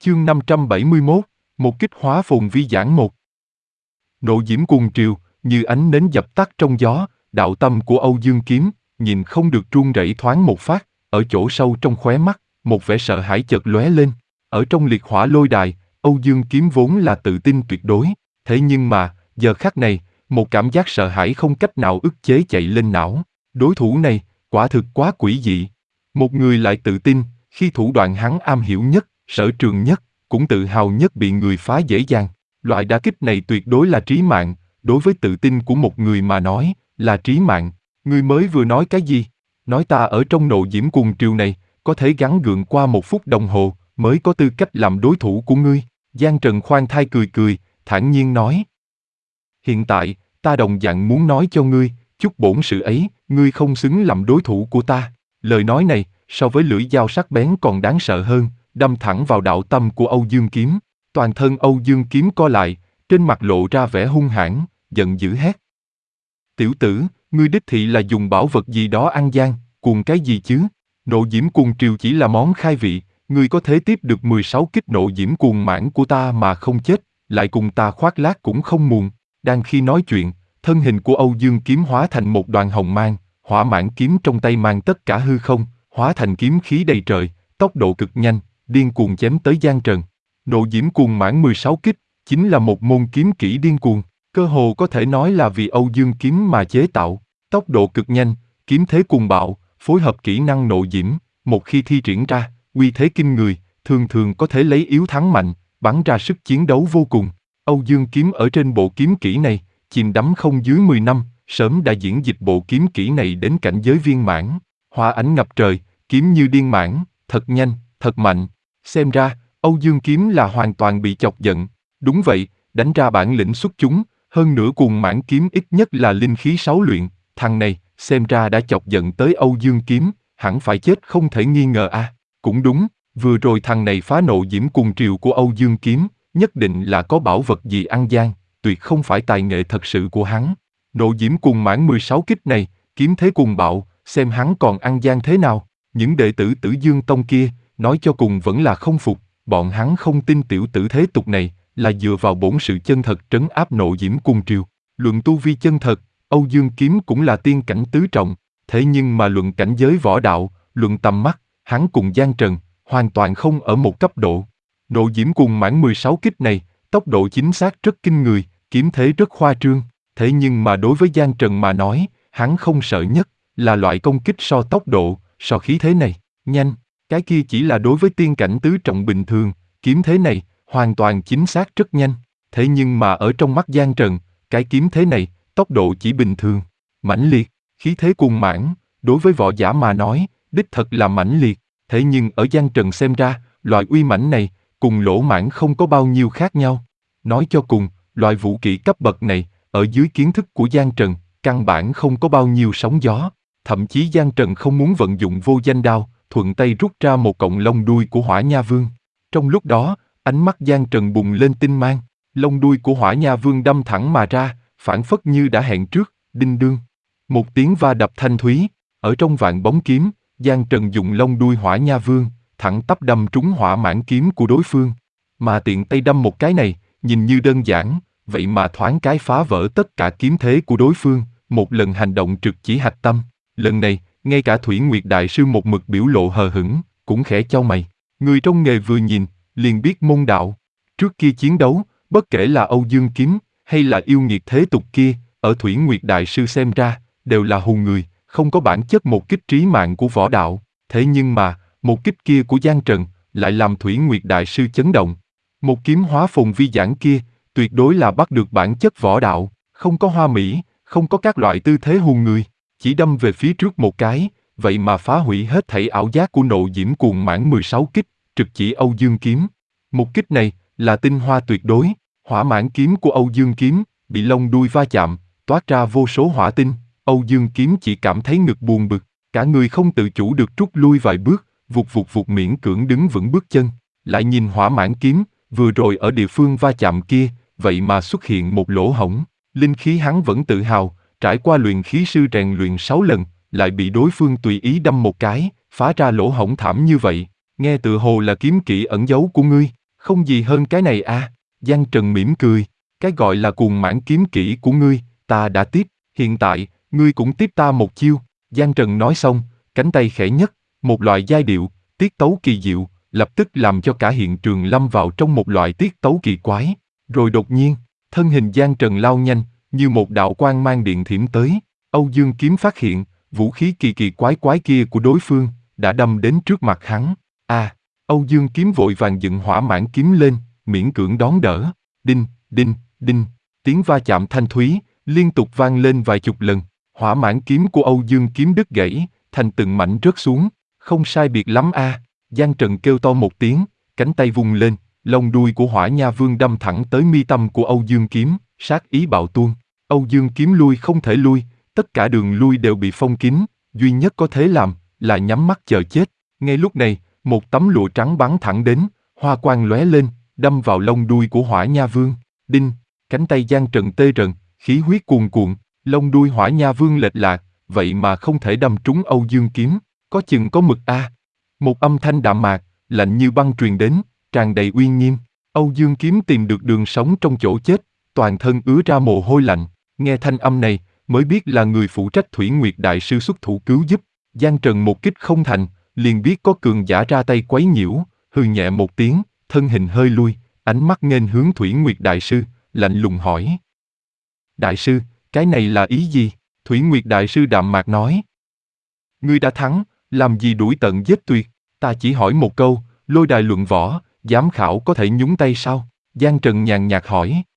Chương 571, một kích hóa phồn vi giảng 1. Nộ diễm cuồng triều, như ánh nến dập tắt trong gió, đạo tâm của Âu Dương Kiếm, nhìn không được run rẩy thoáng một phát, ở chỗ sâu trong khóe mắt, một vẻ sợ hãi chợt lóe lên. Ở trong liệt hỏa lôi đài, Âu Dương Kiếm vốn là tự tin tuyệt đối, thế nhưng mà, giờ khắc này, một cảm giác sợ hãi không cách nào ức chế chạy lên não. Đối thủ này, quả thực quá quỷ dị. Một người lại tự tin, khi thủ đoạn hắn am hiểu nhất, sở trường nhất, cũng tự hào nhất bị người phá dễ dàng. Loại đả kích này tuyệt đối là trí mạng, đối với tự tin của một người mà nói, là trí mạng. Ngươi mới vừa nói cái gì? Nói ta ở trong nộ diễm cuồng triều này, có thể gắng gượng qua 1 phút đồng hồ, mới có tư cách làm đối thủ của ngươi. Giang Trần khoan thai cười cười, thản nhiên nói. Hiện tại, ta đồng dạng muốn nói cho ngươi, chút bổn sự ấy, ngươi không xứng làm đối thủ của ta. Lời nói này, so với lưỡi dao sắc bén còn đáng sợ hơn, đâm thẳng vào đạo tâm của Âu Dương Kiếm. Toàn thân Âu Dương Kiếm co lại, trên mặt lộ ra vẻ hung hãn, giận dữ hét. Tiểu tử, ngươi đích thị là dùng bảo vật gì đó ăn gian, cuồng cái gì chứ? Nộ diễm cuồng triều chỉ là món khai vị, ngươi có thể tiếp được 16 kích nộ diễm cuồng mãn của ta mà không chết, lại cùng ta khoác lác cũng không muộn. Đang khi nói chuyện, thân hình của Âu Dương Kiếm hóa thành một đoàn hồng mang, hỏa mãn kiếm trong tay mang tất cả hư không, hóa thành kiếm khí đầy trời, tốc độ cực nhanh, điên cuồng chém tới Giang Trần. Nộ diễm cuồng mãn 16 kích, chính là một môn kiếm kỹ điên cuồng, cơ hồ có thể nói là vì Âu Dương Kiếm mà chế tạo. Tốc độ cực nhanh, kiếm thế cuồng bạo, phối hợp kỹ năng nộ diễm, một khi thi triển ra, uy thế kinh người, thường thường có thể lấy yếu thắng mạnh, bắn ra sức chiến đấu vô cùng. Âu Dương Kiếm ở trên bộ kiếm kỹ này, chìm đắm không dưới 10 năm, sớm đã diễn dịch bộ kiếm kỹ này đến cảnh giới viên mãn. Hỏa ảnh ngập trời, kiếm như điên mãn, thật nhanh, thật mạnh. Xem ra, Âu Dương Kiếm là hoàn toàn bị chọc giận. Đúng vậy, đánh ra bản lĩnh xuất chúng, hơn nữa cuồng mãn kiếm ít nhất là linh khí 6 luyện. Thằng này, xem ra đã chọc giận tới Âu Dương Kiếm, hẳn phải chết không thể nghi ngờ à. Cũng đúng, vừa rồi thằng này phá nộ diễm cuồng triều của Âu Dương Kiếm, nhất định là có bảo vật gì ăn gian, tuyệt không phải tài nghệ thật sự của hắn. Nộ diễm cuồng mãn 16 kích này, kiếm thế cuồng bạo, xem hắn còn ăn gian thế nào. Những đệ tử Tử Dương Tông kia, nói cho cùng vẫn là không phục, bọn hắn không tin tiểu tử thế tục này, là dựa vào bổn sự chân thật trấn áp nộ diễm cuồng triều. Luận tu vi chân thật, Âu Dương Kiếm cũng là tiên cảnh tứ trọng, thế nhưng mà luận cảnh giới võ đạo, luận tầm mắt, hắn cùng Giang Trần, hoàn toàn không ở một cấp độ. Nộ diễm cuồng mãn 16 kích này, tốc độ chính xác rất kinh người, kiếm thế rất khoa trương, thế nhưng mà đối với Giang Trần mà nói, hắn không sợ nhất, là loại công kích so tốc độ, so khí thế này, nhanh, cái kia chỉ là đối với tiên cảnh tứ trọng bình thường, kiếm thế này, hoàn toàn chính xác rất nhanh, thế nhưng mà ở trong mắt Giang Trần, cái kiếm thế này, tốc độ chỉ bình thường, mãnh liệt, khí thế cuồng mãn, đối với võ giả mà nói, đích thật là mãnh liệt, thế nhưng ở Giang Trần xem ra, loại uy mãnh này, cùng lỗ mãn không có bao nhiêu khác nhau. Nói cho cùng, loại vũ kỹ cấp bậc này, ở dưới kiến thức của Giang Trần, căn bản không có bao nhiêu sóng gió. Thậm chí Giang Trần không muốn vận dụng vô danh đao, thuận tay rút ra một cọng lông đuôi của Hỏa Nha Vương. Trong lúc đó, ánh mắt Giang Trần bùng lên tinh mang, lông đuôi của Hỏa Nha Vương đâm thẳng mà ra, phảng phất như đã hẹn trước, đinh đương. Một tiếng va đập thanh thúy, ở trong vạn bóng kiếm, Giang Trần dùng lông đuôi Hỏa Nha Vương, thẳng tắp đâm trúng hỏa mãn kiếm của đối phương. Mà tiện tay đâm một cái này, nhìn như đơn giản, vậy mà thoáng cái phá vỡ tất cả kiếm thế của đối phương, một lần hành động trực chỉ hạch tâm. Lần này, ngay cả Thủy Nguyệt Đại Sư một mực biểu lộ hờ hững, cũng khẽ chau mày. Người trong nghề vừa nhìn, liền biết môn đạo. Trước kia chiến đấu, bất kể là Âu Dương Kiếm, hay là yêu nghiệt thế tục kia, ở Thủy Nguyệt Đại Sư xem ra, đều là hù người, không có bản chất một kích trí mạng của võ đạo. Thế nhưng mà, một kích kia của Giang Trần, lại làm Thủy Nguyệt Đại Sư chấn động. Một kiếm hóa phồn vi giảng kia, tuyệt đối là bắt được bản chất võ đạo, không có hoa mỹ, không có các loại tư thế hù người, chỉ đâm về phía trước một cái, vậy mà phá hủy hết thảy ảo giác của nộ diễm cuồng mãn 16 kích, trực chỉ Âu Dương Kiếm. Một kích này, là tinh hoa tuyệt đối, hỏa mãn kiếm của Âu Dương Kiếm, bị lông đuôi va chạm, toát ra vô số hỏa tinh, Âu Dương Kiếm chỉ cảm thấy ngực buồn bực, cả người không tự chủ được rút lui vài bước, vụt vụt miễn cưỡng đứng vững bước chân, lại nhìn hỏa mãn kiếm, vừa rồi ở địa phương va chạm kia, vậy mà xuất hiện một lỗ hổng, linh khí hắn vẫn tự hào, trải qua luyện khí sư rèn luyện 6 lần, lại bị đối phương tùy ý đâm một cái, phá ra lỗ hổng thảm như vậy, nghe tựa hồ là kiếm kỹ ẩn giấu của ngươi, Không gì hơn cái này à? Giang Trần mỉm cười. Cái gọi là cuồng mãn kiếm kỹ của ngươi, ta đã tiếp, hiện tại, ngươi cũng tiếp ta một chiêu. Giang Trần nói xong, cánh tay khẽ nhấc, một loại giai điệu, tiết tấu kỳ diệu, lập tức làm cho cả hiện trường lâm vào trong một loại tiết tấu kỳ quái. Rồi đột nhiên, thân hình Giang Trần lao nhanh, như một đạo quang mang điện thiểm tới. Âu Dương Kiếm phát hiện, vũ khí kỳ kỳ quái quái kia của đối phương, đã đâm đến trước mặt hắn. À, Âu Dương Kiếm vội vàng dựng hỏa mãn kiếm lên, miễn cưỡng đón đỡ. Đinh, đinh, đinh, tiếng va chạm thanh thúy, liên tục vang lên vài chục lần. Hỏa mãn kiếm của Âu Dương Kiếm đứt gãy, thành từng mảnh rớt xuống. Không sai biệt lắm a. Giang Trần kêu to một tiếng, cánh tay vung lên, lông đuôi của Hỏa Nha Vương đâm thẳng tới mi tâm của Âu Dương Kiếm, sát ý bạo tuôn. Âu Dương Kiếm lui không thể lui, tất cả đường lui đều bị phong kín, duy nhất có thể làm là nhắm mắt chờ chết. Ngay lúc này, một tấm lụa trắng bắn thẳng đến, hoa quang lóe lên, đâm vào lông đuôi của Hỏa Nha Vương. Đinh, cánh tay Giang Trần tê rần, khí huyết cuồn cuộn, lông đuôi Hỏa Nha Vương lệch lạc, vậy mà không thể đâm trúng Âu Dương Kiếm, có chừng có mực a. Một âm thanh đạm mạc, lạnh như băng truyền đến, tràn đầy uy nghiêm. Âu Dương Kiếm tìm được đường sống trong chỗ chết, toàn thân ứa ra mồ hôi lạnh. Nghe thanh âm này, mới biết là người phụ trách Thủy Nguyệt Đại Sư xuất thủ cứu giúp. Giang Trần một kích không thành, liền biết có cường giả ra tay quấy nhiễu, hừ nhẹ một tiếng, thân hình hơi lui, ánh mắt nghênh hướng Thủy Nguyệt Đại Sư, lạnh lùng hỏi. Đại sư, cái này là ý gì? Thủy Nguyệt Đại Sư đạm mạc nói. Ngươi đã thắng, làm gì đuổi tận giết tuyệt, ta chỉ hỏi một câu, lôi đài luận võ, giám khảo có thể nhúng tay sao? Giang Trần nhàn nhạt hỏi.